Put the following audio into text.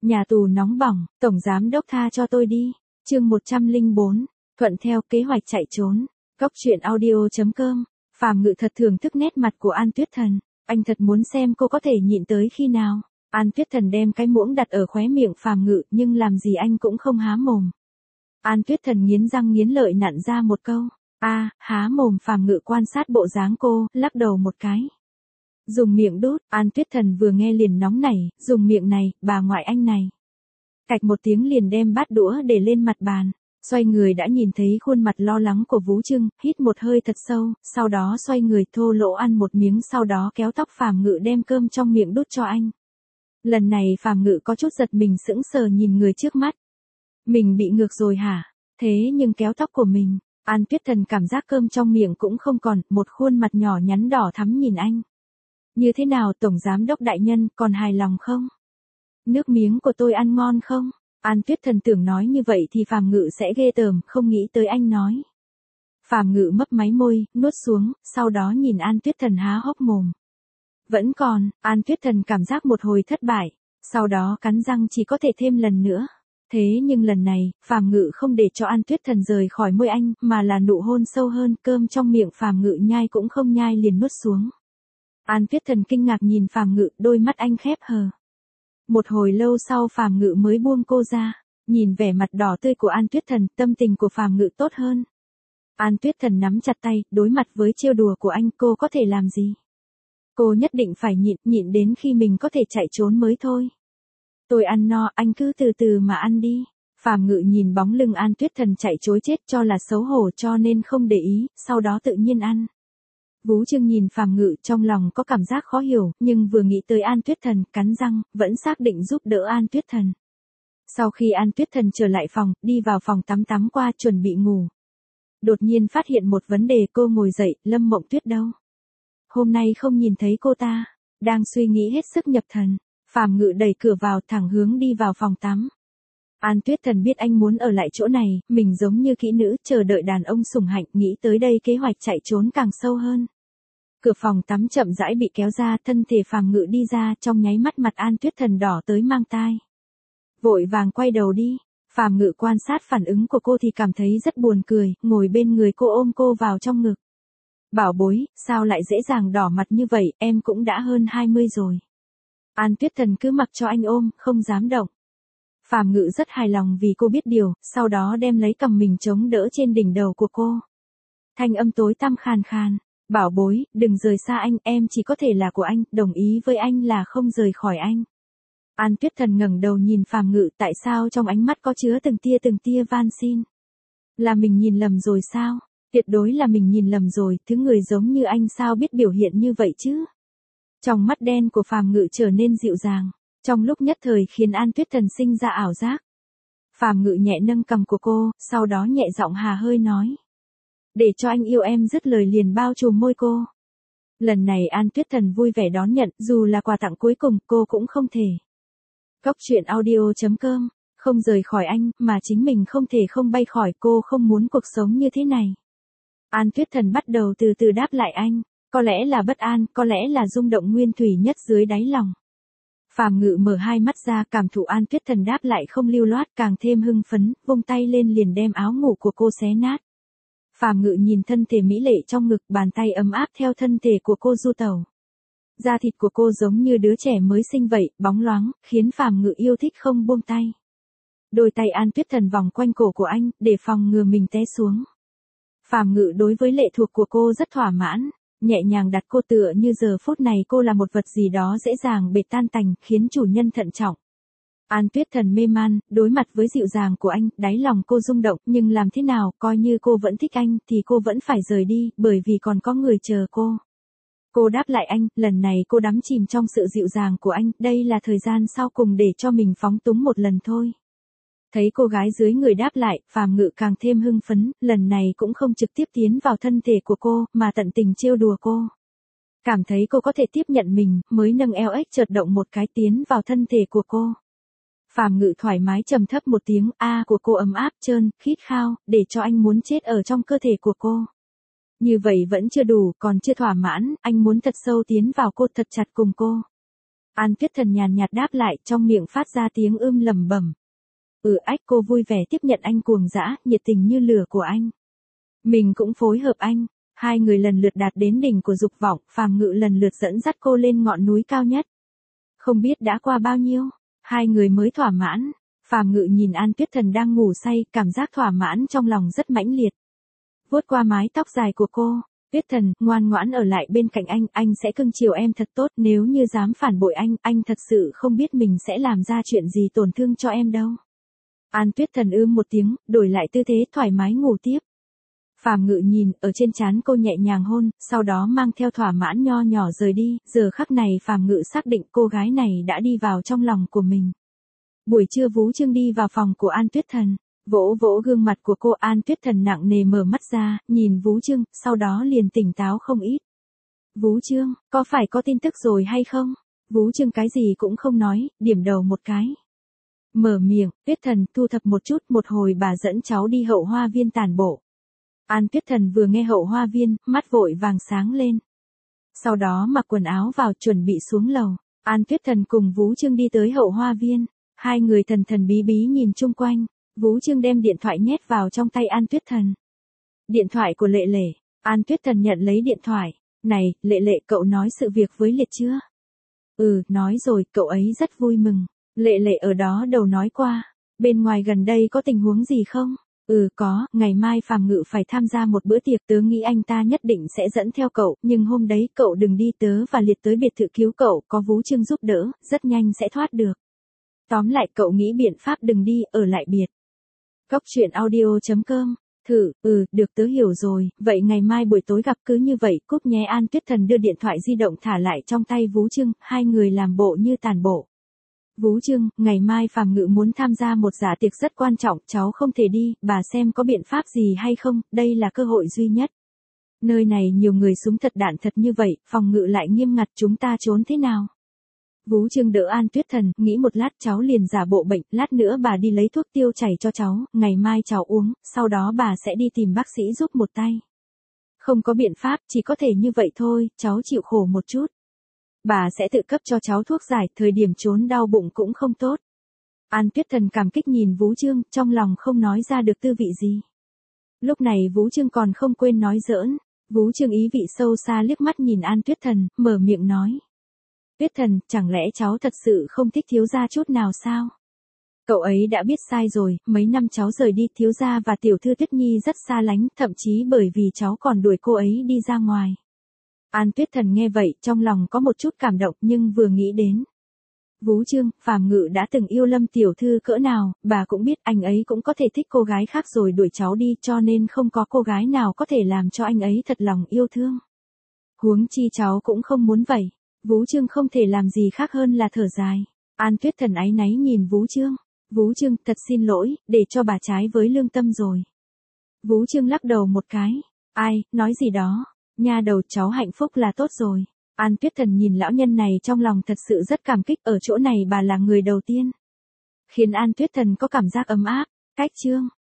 Nhà tù nóng bỏng, tổng giám đốc tha cho tôi đi. Chương 104, thuận theo kế hoạch chạy trốn. Góc truyện audio.com. Phàm Ngự thật thưởng thức nét mặt của An Tuyết Thần, anh thật muốn xem cô có thể nhịn tới khi nào. An Tuyết Thần đem cái muỗng đặt ở khóe miệng Phàm Ngự, nhưng làm gì anh cũng không há mồm. An Tuyết Thần nghiến răng nghiến lợi nặn ra một câu, há mồm. Phàm Ngự quan sát bộ dáng cô, lắc đầu một cái. Dùng miệng đút. An Tuyết Thần vừa nghe liền nóng nảy, dùng miệng này, bà ngoại anh này. Cạch một tiếng liền đem bát đũa để lên mặt bàn, xoay người đã nhìn thấy khuôn mặt lo lắng của Vũ Trưng, hít một hơi thật sâu, sau đó xoay người thô lỗ ăn một miếng, sau đó kéo tóc Phàm Ngự đem cơm trong miệng đút cho anh. Lần này Phàm Ngự có chút giật mình, sững sờ nhìn người trước mắt. Mình bị ngược rồi hả? Thế nhưng kéo tóc của mình. An Tuyết Thần cảm giác cơm trong miệng cũng không còn, một khuôn mặt nhỏ nhắn đỏ thắm nhìn anh. Như thế nào tổng giám đốc đại nhân, còn hài lòng không? Nước miếng của tôi ăn ngon không? An Tuyết Thần tưởng nói như vậy thì Phàm Ngự sẽ ghê tởm, không nghĩ tới anh nói. Phàm Ngự mấp máy môi, nuốt xuống, sau đó nhìn An Tuyết Thần há hốc mồm. Vẫn còn. An Tuyết Thần cảm giác một hồi thất bại, sau đó cắn răng chỉ có thể thêm lần nữa. Thế nhưng lần này, Phàm Ngự không để cho An Tuyết Thần rời khỏi môi anh, mà là nụ hôn sâu hơn, cơm trong miệng Phàm Ngự nhai cũng không nhai liền nuốt xuống. An Tuyết Thần kinh ngạc nhìn Phàm Ngự, đôi mắt anh khép hờ. Một hồi lâu sau Phàm Ngự mới buông cô ra, nhìn vẻ mặt đỏ tươi của An Tuyết Thần, tâm tình của Phàm Ngự tốt hơn. An Tuyết Thần nắm chặt tay, đối mặt với trêu đùa của anh, cô có thể làm gì? Cô nhất định phải nhịn đến khi mình có thể chạy trốn mới thôi. Tôi ăn no, anh cứ từ từ mà ăn đi. Phàm Ngự nhìn bóng lưng An Tuyết Thần chạy trối chết cho là xấu hổ cho nên không để ý, sau đó tự nhiên ăn. Vũ Trưng nhìn Phàm Ngự trong lòng có cảm giác khó hiểu, nhưng vừa nghĩ tới An Tuyết Thần, cắn răng, vẫn xác định giúp đỡ An Tuyết Thần. Sau khi An Tuyết Thần trở lại phòng, đi vào phòng tắm qua chuẩn bị ngủ. Đột nhiên phát hiện một vấn đề, cô ngồi dậy, Lâm Mộng Tuyết đâu? Hôm nay không nhìn thấy cô ta. Đang suy nghĩ hết sức nhập thần, Phàm Ngự đẩy cửa vào, thẳng hướng đi vào phòng tắm. An Tuyết Thần biết anh muốn ở lại chỗ này, mình giống như kỹ nữ chờ đợi đàn ông sủng hạnh, nghĩ tới đây kế hoạch chạy trốn càng sâu hơn. Cửa phòng tắm chậm rãi bị kéo ra, thân thể Phàm Ngự đi ra, trong nháy mắt mặt An Tuyết Thần đỏ tới mang tai. Vội vàng quay đầu đi. Phàm Ngự quan sát phản ứng của cô thì cảm thấy rất buồn cười, ngồi bên người cô ôm cô vào trong ngực. Bảo bối, sao lại dễ dàng đỏ mặt như vậy, em cũng đã hơn 20 rồi. An Tuyết Thần cứ mặc cho anh ôm, không dám động. Phàm Ngự rất hài lòng vì cô biết điều, sau đó đem lấy cằm mình chống đỡ trên đỉnh đầu của cô. Thanh âm tối tăm khàn khàn. Bảo bối, đừng rời xa anh, em chỉ có thể là của anh, đồng ý với anh là không rời khỏi anh. An Tuyết Thần ngẩng đầu nhìn Phàm Ngự, tại sao trong ánh mắt có chứa từng tia van xin. Là mình nhìn lầm rồi sao? Tuyệt đối là mình nhìn lầm rồi, thứ người giống như anh sao biết biểu hiện như vậy chứ? Trong mắt đen của Phàm Ngự trở nên dịu dàng, trong lúc nhất thời khiến An Tuyết Thần sinh ra ảo giác. Phàm Ngự nhẹ nâng cằm của cô, sau đó nhẹ giọng hà hơi nói. Để cho anh yêu em, dứt lời liền bao trùm môi cô. Lần này An Tuyết Thần vui vẻ đón nhận, dù là quà tặng cuối cùng, cô cũng không thể. Góc truyện audio.com, không rời khỏi anh, mà chính mình không thể không bay khỏi, cô không muốn cuộc sống như thế này. An Tuyết Thần bắt đầu từ từ đáp lại anh, có lẽ là bất an, có lẽ là rung động nguyên thủy nhất dưới đáy lòng. Phàm Ngự mở hai mắt ra, cảm thụ An Tuyết Thần đáp lại không lưu loát, càng thêm hưng phấn, vung tay lên liền đem áo ngủ của cô xé nát. Phàm Ngự nhìn thân thể mỹ lệ trong ngực, bàn tay ấm áp theo thân thể của cô du tẩu. Da thịt của cô giống như đứa trẻ mới sinh vậy, bóng loáng, khiến Phàm Ngự yêu thích không buông tay. Đôi tay An Tuyết Thần vòng quanh cổ của anh, để phòng ngừa mình té xuống. Phàm Ngự đối với lệ thuộc của cô rất thỏa mãn, nhẹ nhàng đặt cô tựa như giờ phút này cô là một vật gì đó dễ dàng bể tan tành, khiến chủ nhân thận trọng. An Tuyết Thần mê man, đối mặt với dịu dàng của anh, đáy lòng cô rung động, nhưng làm thế nào, coi như cô vẫn thích anh, thì cô vẫn phải rời đi, bởi vì còn có người chờ cô. Cô đáp lại anh, lần này cô đắm chìm trong sự dịu dàng của anh, đây là thời gian sau cùng để cho mình phóng túng một lần thôi. Thấy cô gái dưới người đáp lại, Phàm Ngự càng thêm hưng phấn, lần này cũng không trực tiếp tiến vào thân thể của cô, mà tận tình trêu đùa cô. Cảm thấy cô có thể tiếp nhận mình, mới nâng eo ếch chợt động một cái tiến vào thân thể của cô. Phàm Ngự thoải mái trầm thấp một tiếng a của cô ấm áp trơn, khít khao, để cho anh muốn chết ở trong cơ thể của cô. Như vậy vẫn chưa đủ, còn chưa thỏa mãn, anh muốn thật sâu tiến vào cô, thật chặt cùng cô. An Tuyết Thần nhàn nhạt đáp lại, trong miệng phát ra tiếng lẩm bẩm. Ách, cô vui vẻ tiếp nhận anh cuồng dã, nhiệt tình như lửa của anh. Mình cũng phối hợp anh. Hai người lần lượt đạt đến đỉnh của dục vọng, Phàm Ngự lần lượt dẫn dắt cô lên ngọn núi cao nhất. Không biết đã qua bao nhiêu, hai người mới thỏa mãn. Phàm Ngự nhìn An Tuyết Thần đang ngủ say, cảm giác thỏa mãn trong lòng rất mãnh liệt. Vuốt qua mái tóc dài của cô, Tuyết Thần, ngoan ngoãn ở lại bên cạnh anh sẽ cưng chiều em thật tốt, nếu như dám phản bội anh thật sự không biết mình sẽ làm ra chuyện gì tổn thương cho em đâu. An Tuyết Thần một tiếng, đổi lại tư thế thoải mái ngủ tiếp. Phàm Ngự nhìn, ở trên trán cô nhẹ nhàng hôn, sau đó mang theo thỏa mãn nho nhỏ rời đi, giờ khắc này Phàm Ngự xác định cô gái này đã đi vào trong lòng của mình. Buổi trưa Vú Trương đi vào phòng của An Tuyết Thần, vỗ vỗ gương mặt của cô. An Tuyết Thần nặng nề mở mắt ra, nhìn Vú Trương, sau đó liền tỉnh táo không ít. Vú Trương, có phải có tin tức rồi hay không? Vú Trương cái gì cũng không nói, điểm đầu một cái. Mở miệng, Tuyết Thần, thu thập một chút, một hồi bà dẫn cháu đi Hậu Hoa Viên tản bộ. An Tuyết Thần vừa nghe Hậu Hoa Viên, mắt vội vàng sáng lên. Sau đó mặc quần áo vào chuẩn bị xuống lầu. An Tuyết Thần cùng Vú Trương đi tới Hậu Hoa Viên. Hai người thần thần bí bí nhìn chung quanh. Vú Trương đem điện thoại nhét vào trong tay An Tuyết Thần. Điện thoại của Lệ Lệ. An Tuyết Thần nhận lấy điện thoại. Này, Lệ Lệ, cậu nói sự việc với Liệt chưa? Nói rồi, cậu ấy rất vui mừng. Lệ Lệ ở đó đầu nói qua. Bên ngoài gần đây có tình huống gì không? Có, ngày mai Phàm Ngự phải tham gia một bữa tiệc, tớ nghĩ anh ta nhất định sẽ dẫn theo cậu, nhưng hôm đấy cậu đừng đi, tớ và Liệt tới biệt thự cứu cậu, có Vú Trương giúp đỡ, rất nhanh sẽ thoát được. Tóm lại cậu nghĩ biện pháp đừng đi, ở lại biệt. Góc truyện audio.com. Được, tớ hiểu rồi, vậy ngày mai buổi tối gặp, cứ như vậy, cúp nhé. An Tuyết Thần đưa điện thoại di động thả lại trong tay Vú Trương, hai người làm bộ như tàn bộ. Vú Trương, ngày mai Phàm Ngự muốn tham gia một dạ tiệc rất quan trọng, cháu không thể đi, bà xem có biện pháp gì hay không, đây là cơ hội duy nhất. Nơi này nhiều người súng thật đạn thật như vậy, phòng ngự lại nghiêm ngặt, chúng ta trốn thế nào? Vú Trương đỡ An Tuyết Thần, nghĩ một lát cháu liền giả bộ bệnh, lát nữa bà đi lấy thuốc tiêu chảy cho cháu, ngày mai cháu uống, sau đó bà sẽ đi tìm bác sĩ giúp một tay. Không có biện pháp, chỉ có thể như vậy thôi, cháu chịu khổ một chút. Bà sẽ tự cấp cho cháu thuốc giải, thời điểm trốn đau bụng cũng không tốt. An Tuyết Thần cảm kích nhìn Vú Trương, trong lòng không nói ra được tư vị gì. Lúc này Vú Trương còn không quên nói giỡn. Vú Trương ý vị sâu xa liếc mắt nhìn An Tuyết Thần, mở miệng nói. Tuyết Thần, chẳng lẽ cháu thật sự không thích thiếu gia chút nào sao? Cậu ấy đã biết sai rồi, mấy năm cháu rời đi, thiếu gia và tiểu thư Tuyết Nhi rất xa lánh, thậm chí bởi vì cháu còn đuổi cô ấy đi ra ngoài. An Tuyết Thần nghe vậy, trong lòng có một chút cảm động, nhưng vừa nghĩ đến. Vú Trương, Phàm Ngự đã từng yêu Lâm tiểu thư cỡ nào, bà cũng biết anh ấy cũng có thể thích cô gái khác rồi đuổi cháu đi, cho nên không có cô gái nào có thể làm cho anh ấy thật lòng yêu thương. Huống chi cháu cũng không muốn vậy. Vú Trương không thể làm gì khác hơn là thở dài. An Tuyết Thần áy náy nhìn Vú Trương. Vú Trương, thật xin lỗi, để cho bà trái với lương tâm rồi. Vú Trương lắc đầu một cái. Ai, nói gì đó. Nha đầu, cháu hạnh phúc là tốt rồi. An Tuyết Thần nhìn lão nhân này trong lòng thật sự rất cảm kích, ở chỗ này bà là người đầu tiên. Khiến An Tuyết Thần có cảm giác ấm áp. Cách chương.